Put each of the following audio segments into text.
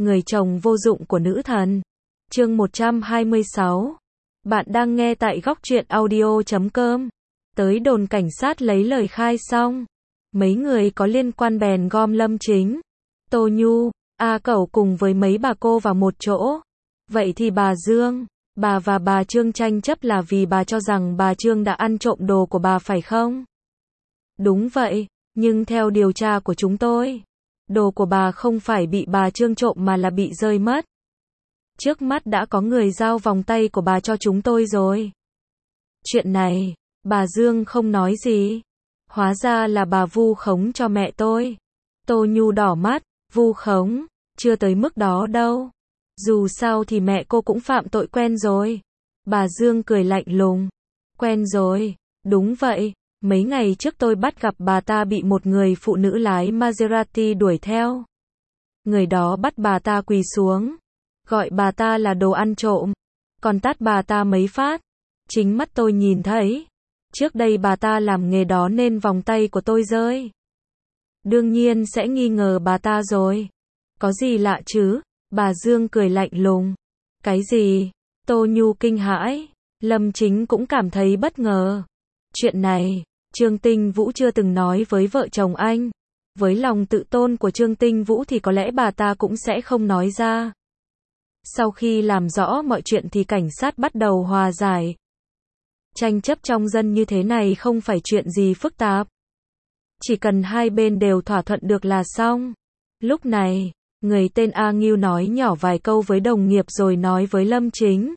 người chồng vô dụng của nữ thần. Chương 126. Bạn đang nghe tại góc truyện audio.com. Tới đồn cảnh sát lấy lời khai xong, mấy người có liên quan bèn gom Lâm Chính, Tô Nhu, A Cẩu cùng với mấy bà cô vào một chỗ. Vậy thì bà Dương, bà và bà Trương tranh chấp là vì bà cho rằng bà Trương đã ăn trộm đồ của bà phải không? Đúng vậy, nhưng theo điều tra của chúng tôi, đồ của bà không phải bị bà Trương trộm mà là bị rơi mất. Trước mắt đã có người giao vòng tay của bà cho chúng tôi rồi. Chuyện này, bà Dương không nói gì. Hóa ra là bà vu khống cho mẹ tôi. Tô Nhu đỏ mắt, vu khống, chưa tới mức đó đâu. Dù sao thì mẹ cô cũng phạm tội quen rồi. Bà Dương cười lạnh lùng. Quen rồi, đúng vậy. Mấy ngày trước tôi bắt gặp bà ta bị một người phụ nữ lái Maserati đuổi theo. Người đó bắt bà ta quỳ xuống, gọi bà ta là đồ ăn trộm, còn tát bà ta mấy phát. Chính mắt tôi nhìn thấy. Trước đây bà ta làm nghề đó nên vòng tay của tôi rơi. Đương nhiên sẽ nghi ngờ bà ta rồi. Có gì lạ chứ? Bà Dương cười lạnh lùng. Cái gì? Tô Nhu kinh hãi. Lâm Chính cũng cảm thấy bất ngờ. Chuyện này, Trương Tinh Vũ chưa từng nói với vợ chồng anh. Với lòng tự tôn của Trương Tinh Vũ thì có lẽ bà ta cũng sẽ không nói ra. Sau khi làm rõ mọi chuyện thì cảnh sát bắt đầu hòa giải. Tranh chấp trong dân như thế này không phải chuyện gì phức tạp. Chỉ cần hai bên đều thỏa thuận được là xong. Lúc này, người tên A Ngưu nói nhỏ vài câu với đồng nghiệp rồi nói với Lâm Chính.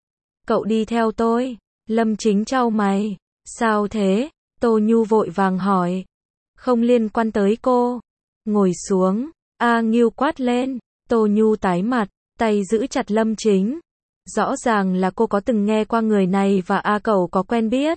Cậu đi theo tôi. Lâm Chính chau mày. Sao thế? Tô Nhu vội vàng hỏi. Không liên quan tới cô. Ngồi xuống. A Ngưu quát lên. Tô Nhu tái mặt, tay giữ chặt Lâm Chính. Rõ ràng là cô có từng nghe qua người này và A Cẩu có quen biết.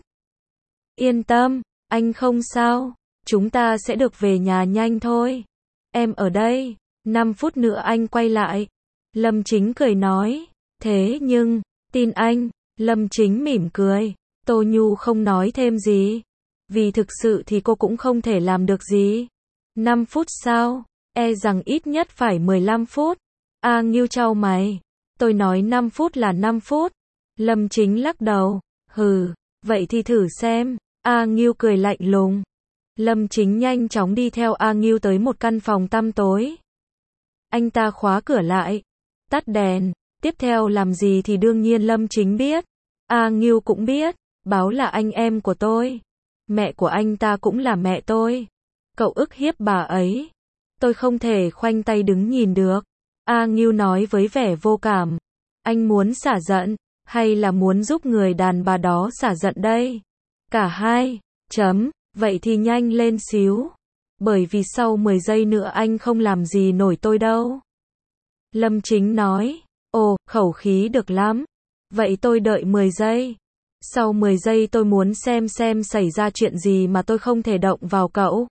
Yên tâm, anh không sao. Chúng ta sẽ được về nhà nhanh thôi. Em ở đây. 5 phút nữa anh quay lại. Lâm Chính cười nói. Thế nhưng, tin anh. Lâm Chính mỉm cười. Tô Nhu không nói thêm gì. Vì thực sự thì cô cũng không thể làm được gì. 5 phút sao? E rằng ít nhất phải 15 phút. A Ngưu chau mày. Tôi nói 5 phút là 5 phút. Lâm Chính lắc đầu. Hừ, vậy thì thử xem. A Ngưu cười lạnh lùng. Lâm Chính nhanh chóng đi theo A Ngưu tới một căn phòng tăm tối. Anh ta khóa cửa lại, tắt đèn. Tiếp theo làm gì thì đương nhiên Lâm Chính biết. A Ngưu cũng biết. Báo là anh em của tôi. Mẹ của anh ta cũng là mẹ tôi. Cậu ức hiếp bà ấy. Tôi không thể khoanh tay đứng nhìn được. A Ngưu nói với vẻ vô cảm. Anh muốn xả giận, hay là muốn giúp người đàn bà đó xả giận đây? Cả hai. Vậy thì nhanh lên xíu. Bởi vì sau 10 giây nữa anh không làm gì nổi tôi đâu. Lâm Chính nói. Ồ, khẩu khí được lắm. Vậy tôi đợi 10 giây. Sau 10 giây tôi muốn xem xảy ra chuyện gì mà tôi không thể động vào cậu.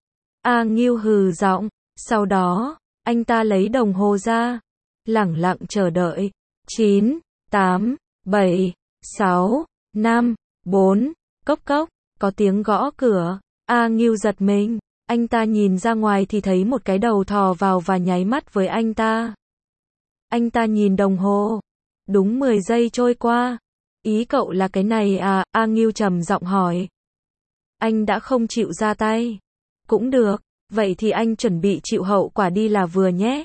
A Ngưu hừ giọng. Sau đó, anh ta lấy đồng hồ ra. Lẳng lặng chờ đợi. 9, 8, 7, 6, 5, 4. Cốc cốc. Có tiếng gõ cửa. A Ngưu giật mình. Anh ta nhìn ra ngoài thì thấy một cái đầu thò vào và nháy mắt với anh ta. Anh ta nhìn đồng hồ. Đúng 10 giây trôi qua. Ý cậu là cái này à? A Ngưu trầm giọng hỏi. Anh đã không chịu ra tay. Cũng được. Vậy thì anh chuẩn bị chịu hậu quả đi là vừa nhé.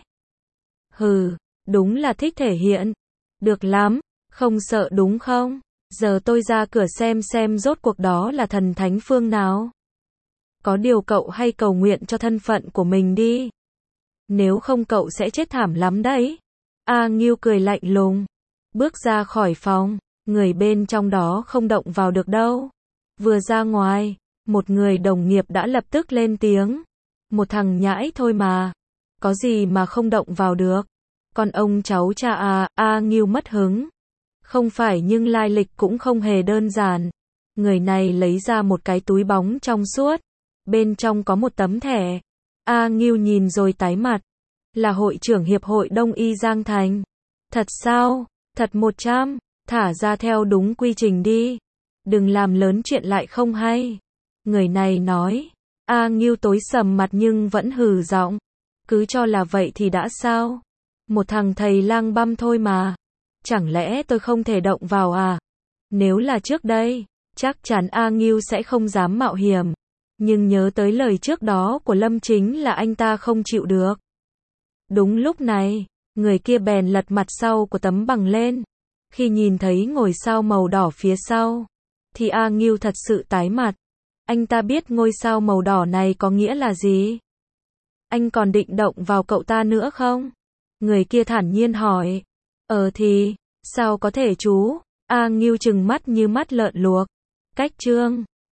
Hừ, đúng là thích thể hiện. Được lắm, không sợ đúng không? Giờ tôi ra cửa xem rốt cuộc đó là thần thánh phương nào. Có điều cậu hay cầu nguyện cho thân phận của mình đi. Nếu không cậu sẽ chết thảm lắm đấy. A Ngưu cười lạnh lùng. Bước ra khỏi phòng, người bên trong đó không động vào được đâu. Vừa ra ngoài, một người đồng nghiệp đã lập tức lên tiếng. Một thằng nhãi thôi mà. Có gì mà không động vào được. Còn ông cháu cha à? A Ngưu mất hứng. Không phải nhưng lai lịch cũng không hề đơn giản. Người này lấy ra một cái túi bóng trong suốt. Bên trong có một tấm thẻ. A Ngưu nhìn rồi tái mặt. Là hội trưởng Hiệp hội Đông y Giang Thành. Thật sao? Thật 100. Thả ra theo đúng quy trình đi. Đừng làm lớn chuyện lại không hay. Người này nói. A Ngưu tối sầm mặt nhưng vẫn hừ giọng. Cứ cho là vậy thì đã sao? Một thằng thầy lang băm thôi mà. Chẳng lẽ tôi không thể động vào à? Nếu là trước đây, chắc chắn A Ngưu sẽ không dám mạo hiểm. Nhưng nhớ tới lời trước đó của Lâm Chính là anh ta không chịu được. Đúng lúc này, người kia bèn lật mặt sau của tấm bằng lên. Khi nhìn thấy ngôi sao màu đỏ phía sau, thì A Ngưu thật sự tái mặt. Anh ta biết ngôi sao màu đỏ này có nghĩa là gì? Anh còn định động vào cậu ta nữa không? Người kia thản nhiên hỏi. Thì, sao có thể chú? A Ngưu trừng mắt như mắt lợn luộc. Cách chương